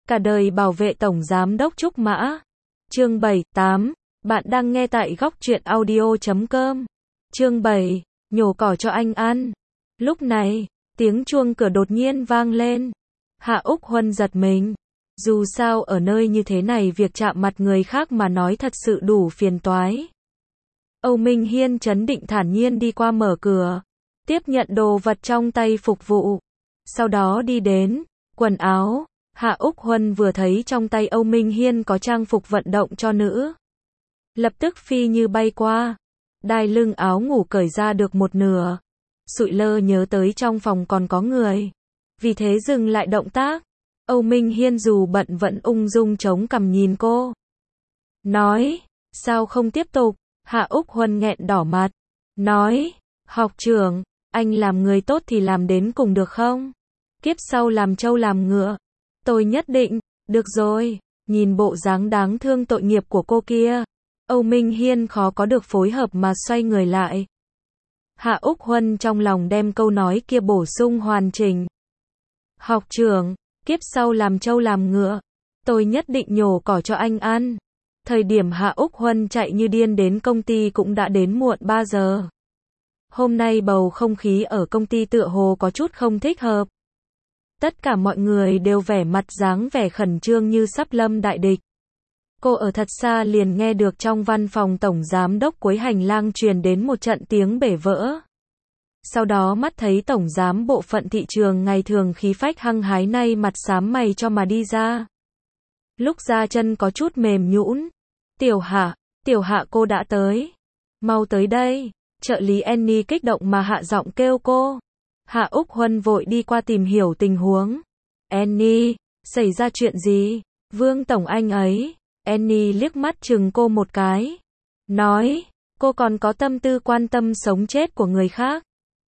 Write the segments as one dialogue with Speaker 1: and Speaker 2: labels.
Speaker 1: Cả đời bảo vệ Tổng Giám đốc Trúc Mã. Chương 7, 8. Bạn đang nghe tại góc truyện audio.com. Chương 7. Nhổ cỏ cho anh ăn. Lúc này, tiếng chuông cửa đột nhiên vang lên. Hạ Úc Huân giật mình. Dù sao ở nơi như thế này việc chạm mặt người khác mà nói thật sự đủ phiền toái. Âu Minh Hiên trấn định thản nhiên đi qua mở cửa, tiếp nhận đồ vật trong tay phục vụ. Sau đó đi đến quần áo. Hạ Úc Huân vừa thấy trong tay Âu Minh Hiên có trang phục vận động cho nữ, lập tức phi như bay qua. Đai lưng áo ngủ cởi ra được một nửa. Sụi lơ nhớ tới trong phòng còn có người, vì thế dừng lại động tác. Âu Minh Hiên dù bận vẫn ung dung chống cằm nhìn cô. Nói, sao không tiếp tục? Hạ Úc Huân nghẹn đỏ mặt. Nói, học trưởng, anh làm người tốt thì làm đến cùng được không? Kiếp sau làm trâu làm ngựa. Tôi nhất định. Được rồi. Nhìn bộ dáng đáng thương tội nghiệp của cô kia, Âu Minh Hiên khó có được phối hợp mà xoay người lại. Hạ Úc Huân trong lòng đem câu nói kia bổ sung hoàn chỉnh. Học trưởng, kiếp sau làm trâu làm ngựa. Tôi nhất định nhổ cỏ cho anh ăn. Thời điểm Hạ Úc Huân chạy như điên đến công ty cũng đã đến muộn 3 giờ. Hôm nay bầu không khí ở công ty tựa hồ có chút không thích hợp. Tất cả mọi người đều vẻ mặt dáng vẻ khẩn trương như sắp lâm đại địch. Cô ở thật xa liền nghe được trong văn phòng tổng giám đốc cuối hành lang truyền đến một trận tiếng bể vỡ. Sau đó mắt thấy tổng giám bộ phận thị trường ngày thường khí phách hăng hái nay mặt xám mày cho mà đi ra. Lúc ra chân có chút mềm nhũn. Tiểu Hạ cô đã tới. Mau tới đây. Trợ lý Annie kích động mà hạ giọng kêu cô. Hạ Úc Huân vội đi qua tìm hiểu tình huống. Annie, xảy ra chuyện gì? Vương tổng anh ấy. Annie liếc mắt chừng cô một cái. Nói, cô còn có tâm tư quan tâm sống chết của người khác.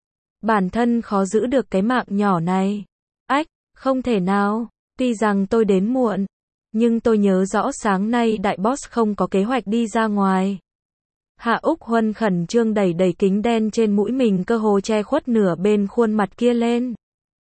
Speaker 1: Bản thân khó giữ được cái mạng nhỏ này. Ách, không thể nào. Tuy rằng tôi đến muộn, nhưng tôi nhớ rõ sáng nay đại boss không có kế hoạch đi ra ngoài. Hạ Úc Huân khẩn trương đẩy kính đen trên mũi mình cơ hồ che khuất nửa bên khuôn mặt kia lên.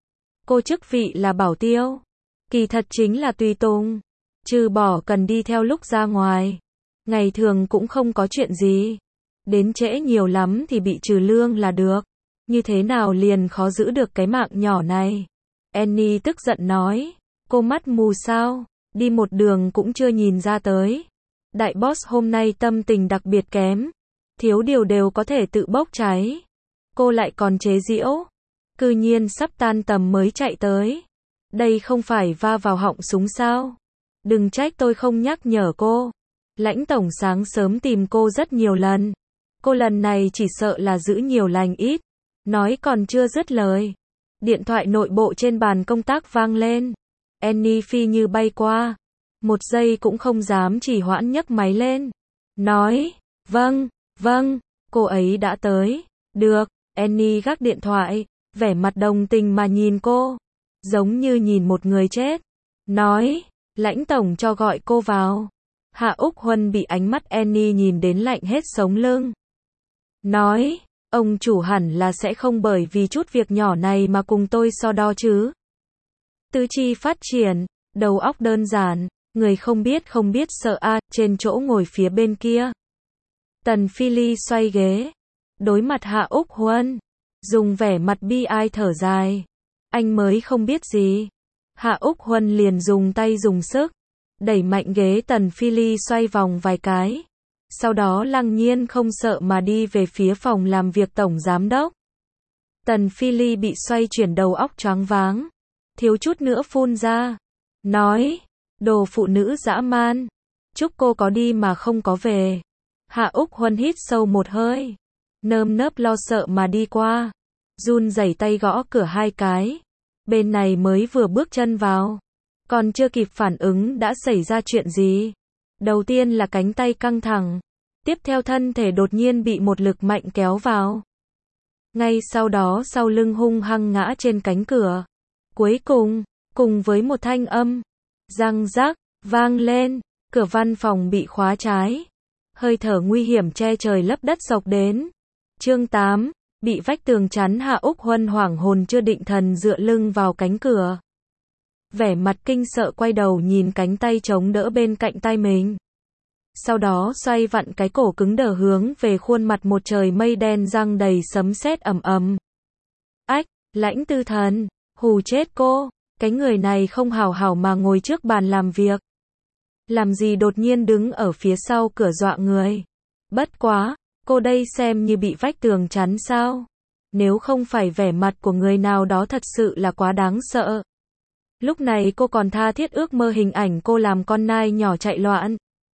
Speaker 1: Cô chức vị là bảo tiêu, kỳ thật chính là tùy tùng, trừ bỏ cần đi theo lúc ra ngoài. Ngày thường cũng không có chuyện gì. Đến trễ nhiều lắm thì bị trừ lương là được. Như thế nào liền khó giữ được cái mạng nhỏ này? Annie tức giận nói, cô mắt mù sao? Đi một đường cũng chưa nhìn ra tới. Đại boss hôm nay tâm tình đặc biệt kém. Thiếu điều đều có thể tự bốc cháy. Cô lại còn chế giễu. Cư nhiên sắp tan tầm mới chạy tới. Đây không phải va vào họng súng sao? Đừng trách tôi không nhắc nhở cô. Lãnh tổng sáng sớm tìm cô rất nhiều lần. Cô lần này chỉ sợ là giữ nhiều lành ít. Nói còn chưa dứt lời. Điện thoại nội bộ trên bàn công tác vang lên. Annie phi như bay qua. Một giây cũng không dám trì hoãn nhấc máy lên. Nói, vâng, cô ấy đã tới. Được, Annie gác điện thoại, vẻ mặt đồng tình mà nhìn cô. Giống như nhìn một người chết. Nói, lãnh tổng cho gọi cô vào. Hạ Úc Huân bị ánh mắt Annie nhìn đến lạnh hết sống lưng. Nói, ông chủ hẳn là sẽ không bởi vì chút việc nhỏ này mà cùng tôi so đo chứ. Tứ chi phát triển, đầu óc đơn giản. Người không biết sợ a. Trên chỗ ngồi phía bên kia, Tần Phi Ly xoay ghế, đối mặt Hạ Úc Huân, dùng vẻ mặt bi ai thở dài. Anh mới không biết gì. Hạ Úc Huân liền dùng tay dùng sức đẩy mạnh ghế Tần Phi Ly xoay vòng vài cái. Sau đó lăng nhiên không sợ mà đi về phía phòng làm việc tổng giám đốc. Tần Phi Ly bị xoay chuyển đầu óc choáng váng, thiếu chút nữa phun ra. Nói, đồ phụ nữ dã man. Chúc cô có đi mà không có về. Hạ Úc Huân hít sâu một hơi, nơm nớp lo sợ mà đi qua, run rẩy tay gõ cửa hai cái. Bên này mới vừa bước chân vào, còn chưa kịp phản ứng đã xảy ra chuyện gì. Đầu tiên là cánh tay căng thẳng, tiếp theo thân thể đột nhiên bị một lực mạnh kéo vào. Ngay sau đó sau lưng hung hăng ngã trên cánh cửa. Cuối cùng với một thanh âm răng rắc vang lên, cửa văn phòng bị khóa trái. Hơi thở nguy hiểm che trời lấp đất xộc đến. Chương 8, bị vách tường chắn. Hạ Úc Huân hoảng hồn chưa định thần dựa lưng vào cánh cửa. vẻ mặt kinh sợ quay đầu nhìn cánh tay chống đỡ bên cạnh tay mình. Sau đó xoay vặn cái cổ cứng đờ hướng về khuôn mặt một trời mây đen răng đầy sấm sét ầm ầm. Ách, Lãnh Tư Thần, hù chết cô, cái người này không hảo hảo mà ngồi trước bàn làm việc. Làm gì đột nhiên đứng ở phía sau cửa dọa người. Bất quá, cô đây xem như bị vách tường chắn sao? Nếu không phải vẻ mặt của người nào đó thật sự là quá đáng sợ. Lúc này cô còn tha thiết ước mơ hình ảnh cô làm con nai nhỏ chạy loạn.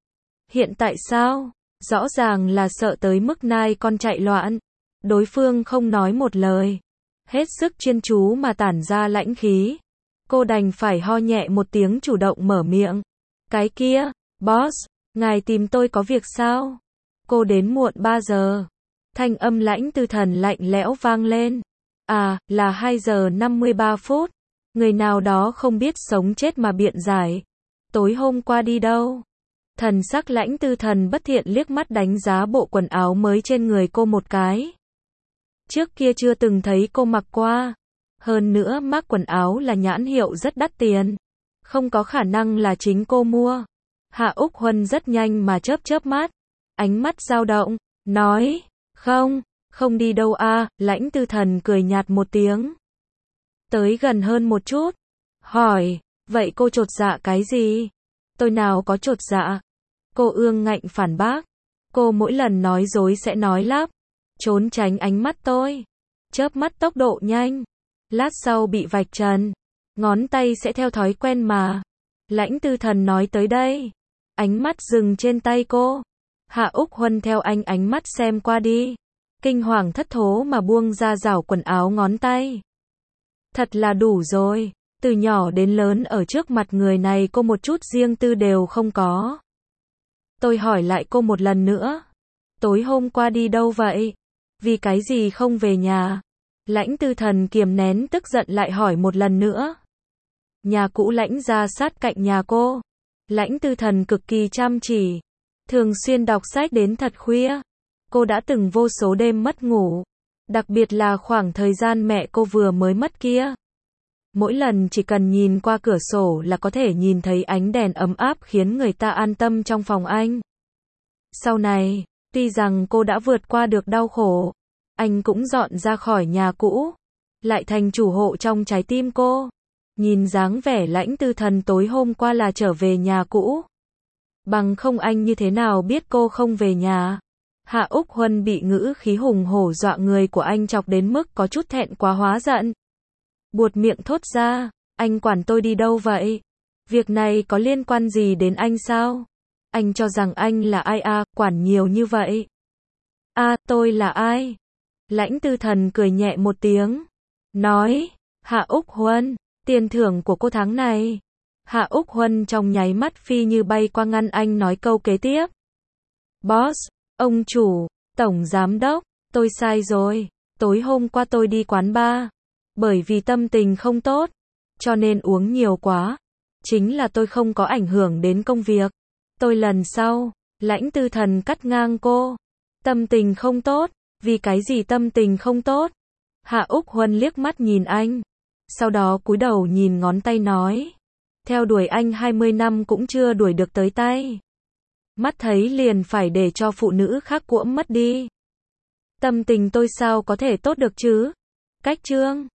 Speaker 1: Hiện tại sao? Rõ ràng là sợ tới mức nai con chạy loạn. Đối phương không nói một lời. Hết sức chuyên chú mà tản ra lãnh khí. Cô đành phải ho nhẹ một tiếng chủ động mở miệng. Cái kia, boss, ngài tìm tôi có việc sao? Cô đến muộn 3 giờ. Thanh âm Lãnh Tư Thần lạnh lẽo vang lên. À, là 2 giờ 53 phút. Người nào đó không biết sống chết mà biện giải. Tối hôm qua đi đâu? Thần sắc Lãnh Tư Thần bất thiện liếc mắt đánh giá bộ quần áo mới trên người cô một cái. Trước kia chưa từng thấy cô mặc qua. Hơn nữa mác quần áo là nhãn hiệu rất đắt tiền. Không có khả năng là chính cô mua. Hạ Úc Huân rất nhanh mà chớp mắt. Ánh mắt dao động, nói, không đi đâu a. Lãnh Tư Thần cười nhạt một tiếng. Tới gần hơn một chút. Hỏi, vậy cô chột dạ cái gì? Tôi nào có chột dạ. Cô ương ngạnh phản bác. Cô mỗi lần nói dối sẽ nói lắp. Trốn tránh ánh mắt tôi. Chớp mắt tốc độ nhanh. Lát sau bị vạch trần. Ngón tay sẽ theo thói quen mà. Lãnh Tư Thần nói tới đây. Ánh mắt dừng trên tay cô. Hạ Úc Huân theo ánh mắt xem qua đi. Kinh hoàng thất thố mà buông ra rảo quần áo ngón tay. Thật là đủ rồi. Từ nhỏ đến lớn ở trước mặt người này cô một chút riêng tư đều không có. Tôi hỏi lại cô một lần nữa. Tối hôm qua đi đâu vậy? Vì cái gì không về nhà? Lãnh Tư Thần kiềm nén tức giận lại hỏi một lần nữa. Nhà cũ Lãnh ra sát cạnh nhà cô. Lãnh Tư Thần cực kỳ chăm chỉ. Thường xuyên đọc sách đến thật khuya. Cô đã từng vô số đêm mất ngủ. Đặc biệt là khoảng thời gian mẹ cô vừa mới mất kia. Mỗi lần chỉ cần nhìn qua cửa sổ là có thể nhìn thấy ánh đèn ấm áp khiến người ta an tâm trong phòng anh. Sau này, tuy rằng cô đã vượt qua được đau khổ, anh cũng dọn ra khỏi nhà cũ, lại thành chủ hộ trong trái tim cô. Nhìn dáng vẻ Lãnh Tư Thần tối hôm qua là trở về nhà cũ. Bằng không anh như thế nào biết cô không về nhà. Hạ Úc Huân bị ngữ khí hùng hổ dọa người của anh chọc đến mức có chút thẹn quá hóa giận. Buột miệng thốt ra, anh quản tôi đi đâu vậy? Việc này có liên quan gì đến anh sao? Anh cho rằng anh là ai à, quản nhiều như vậy? À, tôi là ai? Lãnh Tư Thần cười nhẹ một tiếng. Nói, Hạ Úc Huân, tiền thưởng của cô tháng này. Hạ Úc Huân trong nháy mắt phi như bay qua ngăn anh nói câu kế tiếp. Boss, ông chủ, tổng giám đốc, tôi sai rồi. Tối hôm qua tôi đi quán bar. Bởi vì tâm tình không tốt, cho nên uống nhiều quá. Chính là tôi không có ảnh hưởng đến công việc. Tôi lần sau, Lãnh Tư Thần cắt ngang cô. Tâm tình không tốt, vì cái gì tâm tình không tốt? Hạ Úc Huân liếc mắt nhìn anh. Sau đó cúi đầu nhìn ngón tay nói. Theo đuổi anh 20 năm cũng chưa đuổi được tới tay. Mắt thấy liền phải để cho phụ nữ khác cuỗm mất đi. Tâm tình tôi sao có thể tốt được chứ? Cách chương